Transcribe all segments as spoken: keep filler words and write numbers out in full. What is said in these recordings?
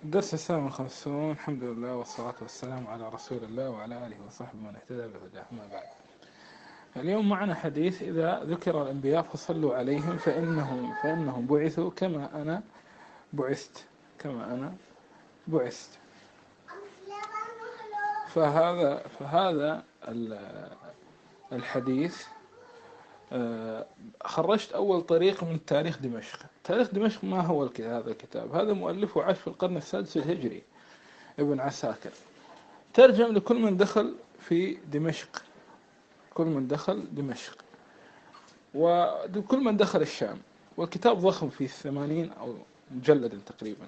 الدرس السابع والخمسون. الحمد لله والصلاة والسلام على رسول الله وعلى آله وصحبه من اهتدى بهداه، أما بعد. اليوم معنا حديث: إذا ذكر الأنبياء فصلوا عليهم فإنهم فإنهم بعثوا كما أنا بعثت كما أنا بعثت. فهذا فهذا الحديث خرجت أول طريق من تاريخ دمشق. تاريخ دمشق ما هو هذا الكتاب؟ هذا مؤلفه عاش في القرن السادس الهجري، ابن عساكر. ترجم لكل من دخل في دمشق، كل من دخل دمشق وكل من دخل الشام. والكتاب ضخم، فيه ثمانين أو مجلدا تقريبا.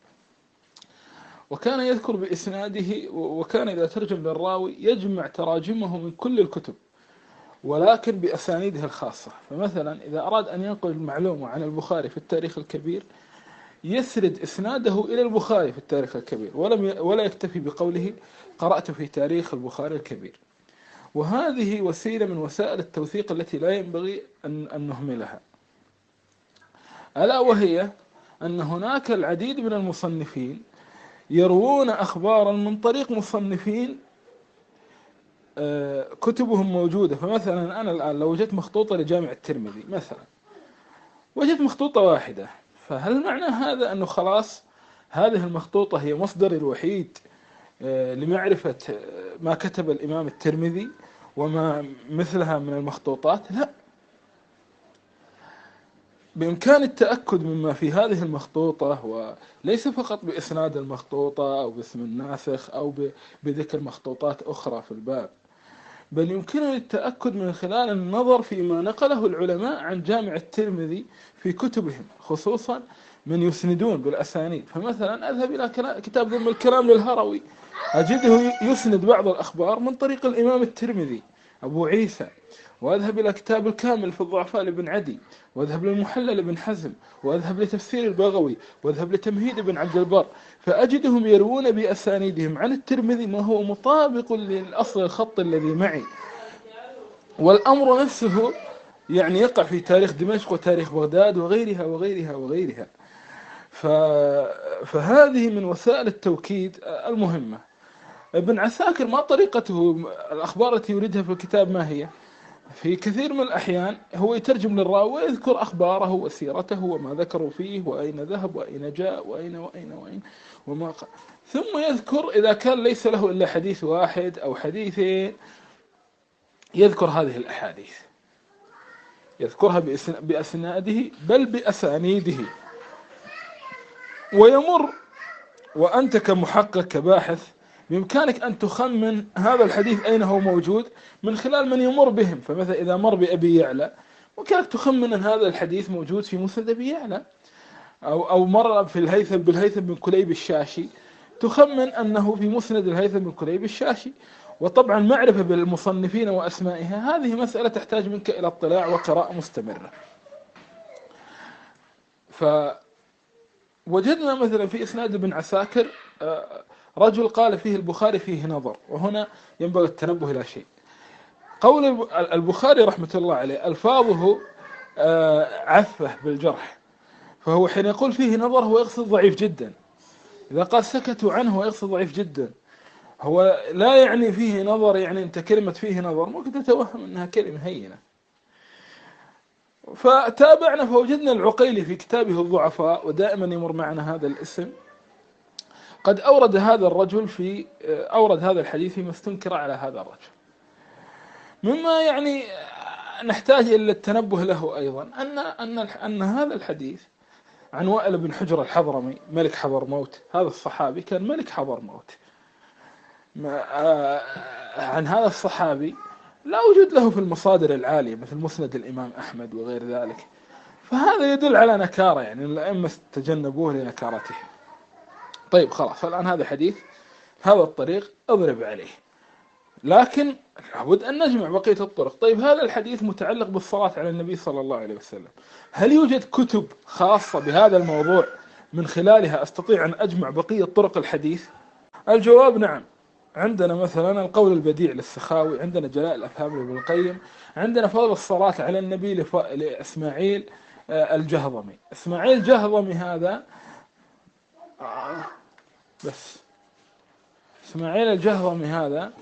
وكان يذكر بإسناده، وكان إذا ترجم للراوي يجمع تراجمه من كل الكتب ولكن بأسانيده الخاصة. فمثلا إذا أراد أن ينقل معلومة عن البخاري في التاريخ الكبير يسرد إسناده إلى البخاري في التاريخ الكبير، ولم ولا يكتفي بقوله قرأت في تاريخ البخاري الكبير. وهذه وسيلة من وسائل التوثيق التي لا ينبغي أن, أن نهملها، ألا وهي أن هناك العديد من المصنفين يروون أخبارا من طريق مصنفين كتبهم موجودة. فمثلا أنا الآن لو وجدت مخطوطة لجامع الترمذي مثلا، وجدت مخطوطة واحدة، فهل معنى هذا أنه خلاص هذه المخطوطة هي مصدر الوحيد لمعرفة ما كتب الإمام الترمذي وما مثلها من المخطوطات؟ لا، بإمكان التأكد مما في هذه المخطوطة، وليس فقط بإسناد المخطوطة أو باسم الناسخ أو بذكر مخطوطات أخرى في الباب، بل يمكنني التأكد من خلال النظر فيما نقله العلماء عن جامع الترمذي في كتبهم، خصوصا من يسندون بالأسانيد. فمثلا أذهب إلى كتاب ذم الكلام للهروي أجده يسند بعض الأخبار من طريق الإمام الترمذي أبو عيسى، وأذهب إلى كتاب الكامل في الضعفاء لابن عدي، وأذهب للمحلل لابن حزم، وأذهب لتفسير البغوي، وأذهب لتمهيد ابن عبد البر، فأجدهم يروون بأسانيدهم عن الترمذي ما هو مطابق للأصل الخط الذي معي. والأمر نفسه يعني يقع في تاريخ دمشق وتاريخ بغداد وغيرها وغيرها وغيرها. فهذه من وسائل التوكيد المهمة. ابن عساكر ما طريقته؟ الأخبار التي يريدها في الكتاب ما هي؟ في كثير من الأحيان هو يترجم للراوي ويذكر أخباره وسيرته وما ذكروا فيه وأين ذهب وأين جاء وأين وأين وأين وما قال، ثم يذكر إذا كان ليس له إلا حديث واحد أو حديثين يذكر هذه الأحاديث، يذكرها بأسناده بل بأسانيده، ويمر. وأنت كمحقق كباحث بإمكانك أن تخمن هذا الحديث أين هو موجود من خلال من يمر بهم. فمثلا إذا مر بأبي يعلى ممكنك تخمن أن هذا الحديث موجود في مسند أبي يعلى، أو أو مر في الهيثم بالهيثم بن كليب الشاشي، تخمن أنه في مسند الهيثم بن كليب الشاشي. وطبعا معرفة بالمصنفين وأسمائها هذه مسألة تحتاج منك إلى اطلاع وقراءة مستمرة. فوجدنا مثلا في إسناد ابن عساكر رجل قال فيه البخاري فيه نظر، وهنا ينبغي التنبه إلى شيء. قول البخاري رحمة الله عليه ألفاظه عفة بالجرح، فهو حين يقول فيه نظر هو يقصد ضعيف جدا. إذا قال سكتوا عنه هو يقصد ضعيف جدا، هو لا يعني فيه نظر يعني أنت كلمة فيه نظر ممكن تتوهم أنها كلمة هينة. فتابعنا فوجدنا العقيلي في كتابه الضعفاء، ودائما يمر معنا هذا الاسم، قد أورد هذا الرجل في أورد هذا الحديث فيما استنكر على هذا الرجل، مما يعني نحتاج إلى التنبه له أيضا أن أن أن هذا الحديث عن وائل بن حجر الحضرمي ملك حضرموت، هذا الصحابي كان ملك حضرموت. عن هذا الصحابي لا وجود له في المصادر العالية مثل مسند الإمام أحمد وغير ذلك، فهذا يدل على نكارة، يعني الأئمة تجنبوه لنكارته. طيب خلاص، الآن هذا حديث هذا الطريق أضرب عليه، لكن لابد أن نجمع بقية الطرق. طيب هذا الحديث متعلق بالصلاة على النبي صلى الله عليه وسلم، هل يوجد كتب خاصة بهذا الموضوع من خلالها أستطيع أن أجمع بقية طرق الحديث؟ الجواب نعم. عندنا مثلا القول البديع للسخاوي، عندنا جلاء الأفهام لابن القيم، عندنا فضل الصلاة على النبي لف... لإسماعيل الجهضمي. إسماعيل الجهضمي هذا بس إسماعيل الجهضمي هذا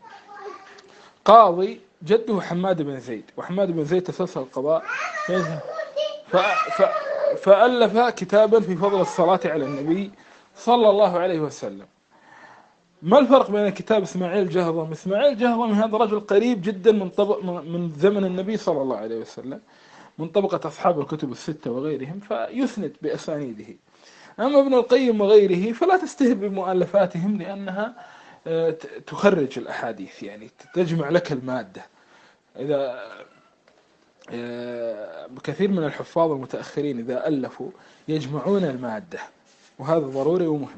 قاضي، جده حماد بن زيد، وحماد بن زيد تسلسل القضاء، ف... ف... فألف كتابا في فضل الصلاة على النبي صلى الله عليه وسلم. ما الفرق بين كتاب إسماعيل الجهضمي؟ إسماعيل الجهضمي هذا رجل قريب جدا من طبق من زمن النبي صلى الله عليه وسلم، من طبقة أصحاب الكتب الستة وغيرهم، فيسند بأسانيده. أما ابن القيم وغيره فلا تستهل بمؤلفاتهم، لأنها تخرج الأحاديث، يعني تجمع لك المادة. إذا كثير من الحفاظ المتأخرين إذا ألفوا يجمعون المادة، وهذا ضروري ومهم،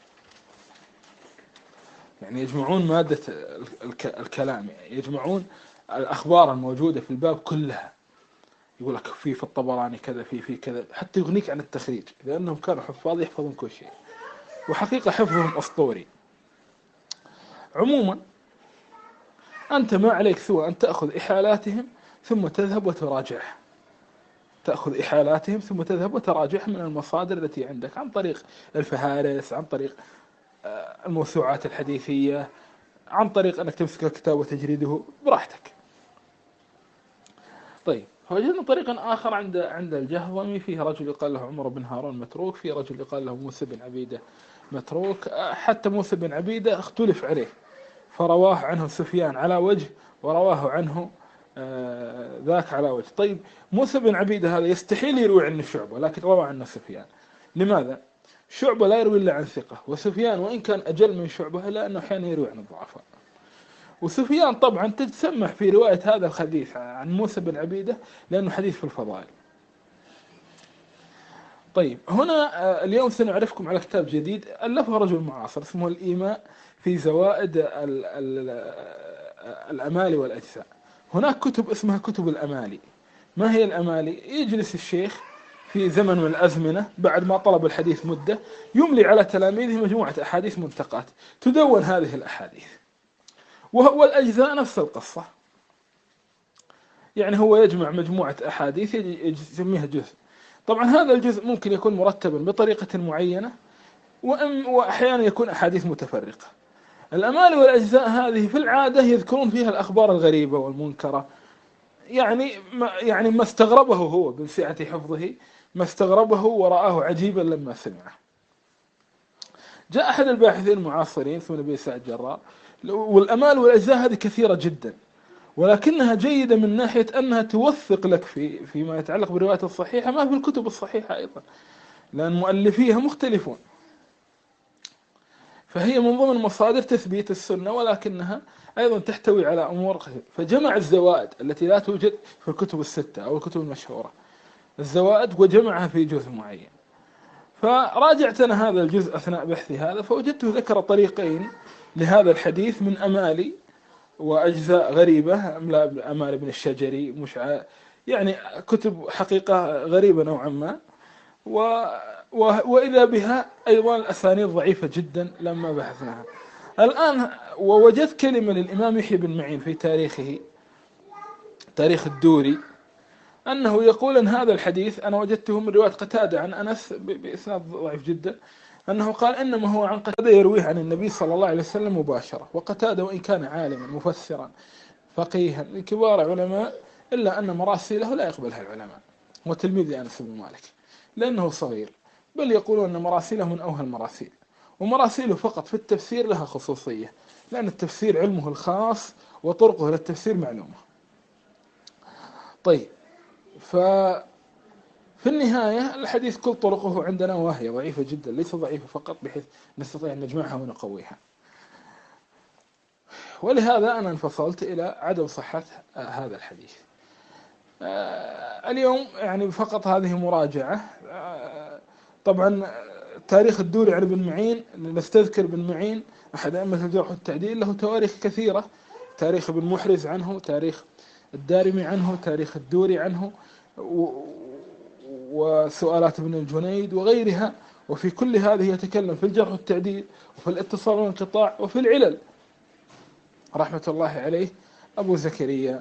يعني يجمعون مادة الكلام، يعني يجمعون الأخبار الموجودة في الباب كلها، يقول لك في في الطبراني كذا، في في كذا، حتى يغنيك عن التخريج، لأنهم كانوا حفاظ يحفظون كل شيء، وحقيقة حفظهم أسطوري. عموما أنت ما عليك سوى أن تأخذ إحالاتهم ثم تذهب وتراجعها، تأخذ إحالاتهم ثم تذهب وتراجعها من المصادر التي عندك، عن طريق الفهارس، عن طريق الموسوعات الحديثية، عن طريق أنك تمسك الكتاب وتجريده براحتك. طيب، فوجدنا طريقا آخر عند عند الجهضمي، فيه رجل يقال له عمر بن هارون متروك، فيه رجل يقال له موسى بن عبيدة متروك. حتى موسى بن عبيدة اختلف عليه، فرواه عنه سفيان على وجه، ورواه عنه آه ذاك على وجه. طيب، موسى بن عبيدة هذا يستحيل يروي عنه شعبة، لكن روى عنه سفيان. لماذا؟ شعبة لا يروي إلا عن ثقة، وسفيان وإن كان أجل من شعبة إلا أنه أحيانا يروي عن الضعفاء. وسفيان طبعا تتسمح في رواية هذا الحديث عن موسى بن عبيدة لأنه حديث في الفضائل. طيب، هنا اليوم سنعرفكم على كتاب جديد ألفه رجل معاصر اسمه الإيماء في زوائد ال ال الأمالي والأجزاء. هناك كتب اسمها كتب الأمالي. ما هي الأمالي؟ يجلس الشيخ في زمن من الأزمنة بعد ما طلب الحديث مدة، يملي على تلاميذه مجموعة أحاديث منتقات، تدون هذه الأحاديث. وهو الأجزاء نفس القصة، يعني هو يجمع مجموعة أحاديث يسميها جزء. طبعا هذا الجزء ممكن يكون مرتبا بطريقة معينة، وأحيانا يكون أحاديث متفرقة. الأمالي والأجزاء هذه في العادة يذكرون فيها الأخبار الغريبة والمنكرة، يعني ما يعني ما استغربه هو من سعة حفظه، ما استغربه ورآه عجيبا لما سمعه. جاء أحد الباحثين المعاصرين اسمه نبي سعد جرار، والأمال والأجزاء هذه كثيرة جدا، ولكنها جيدة من ناحية أنها توثق لك في فيما يتعلق بالرواية الصحيحة ما في الكتب الصحيحة أيضا، لأن مؤلفيها مختلفون، فهي من ضمن مصادر تثبيت السنة، ولكنها أيضا تحتوي على أمور. فجمع الزوائد التي لا توجد في الكتب الستة أو الكتب المشهورة، الزوائد، وجمعها في جزء معين. فراجعت أنا هذا الجزء أثناء بحثي هذا، فوجدته ذكر طريقين لهذا الحديث من أمالي وأجزاء غريبة، أمال ابن الشجري، مش يعني كتب حقيقة غريبة نوعا ما، و وإذا بها أيضا الأسانيد ضعيفة جدا لما بحثناها. الآن ووجدت كلمة للإمام يحيى بن معين في تاريخه، تاريخ الدوري، أنه يقول أن هذا الحديث أنا وجدته من رواية قتادة عن أنس بإسناد ضعيف جدا، أنه قال إنما هو عن قتادة يرويه عن النبي صلى الله عليه وسلم مباشرة. وقتادة وإن كان عالما مفسرا فقيها لكبار علماء، إلا أن مراسيله لا يقبلها العلماء، وتلميذ أنس بن مالك لأنه صغير، بل يقولون أن مراسيله من أوهى المراسيل، ومراسيله فقط في التفسير لها خصوصية، لأن التفسير علمه الخاص وطرقه للتفسير معلومة. طيب، ففي النهاية الحديث كل طرقه عندنا واهية ضعيفة جدا، ليس ضعيفة فقط بحيث نستطيع أن نجمعها ونقويها، ولهذا أنا انفصلت إلى عدم صحة هذا الحديث. اليوم يعني فقط هذه مراجعة. طبعا تاريخ الدوري عن ابن معين، نستذكر ابن معين أحد أئمة الجرح والتعديل، له تواريخ كثيرة، تاريخ ابن محرز عنه، تاريخ الدارمي عنه، تاريخ الدوري عنه، وسؤالات ابن الجنيد وغيرها، وفي كل هذه يتكلم في الجرح والتعديل وفي الاتصال والانقطاع وفي العلل رحمة الله عليه أبو زكريا.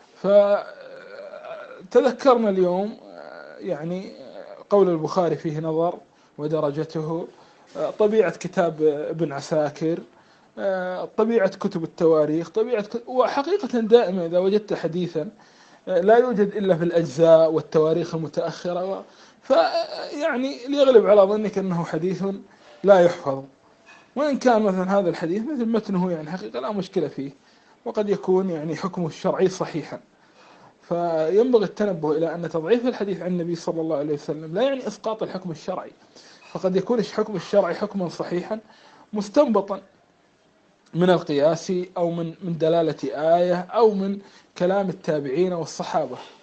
فتذكرنا اليوم يعني قول البخاري فيه نظر ودرجته طبيعة كتاب ابن عساكر، طبيعة كتب التواريخ، طبيعة كتب، وحقيقة دائما إذا وجدت حديثا لا يوجد إلا في الأجزاء والتواريخ المتأخرة، فيعني ليغلب على ظنك أنه حديث لا يحفظ، وإن كان مثلا هذا الحديث مثل متنه يعني حقيقة لا مشكلة فيه، وقد يكون يعني حكمه الشرعي صحيحا. فينبغي التنبه إلى أن تضعيف الحديث عن النبي صلى الله عليه وسلم لا يعني إسقاط الحكم الشرعي، فقد يكون الحكم الشرعي حكما صحيحا مستنبطا من القياس أو من من دلالة آية أو من كلام التابعين والصحابة.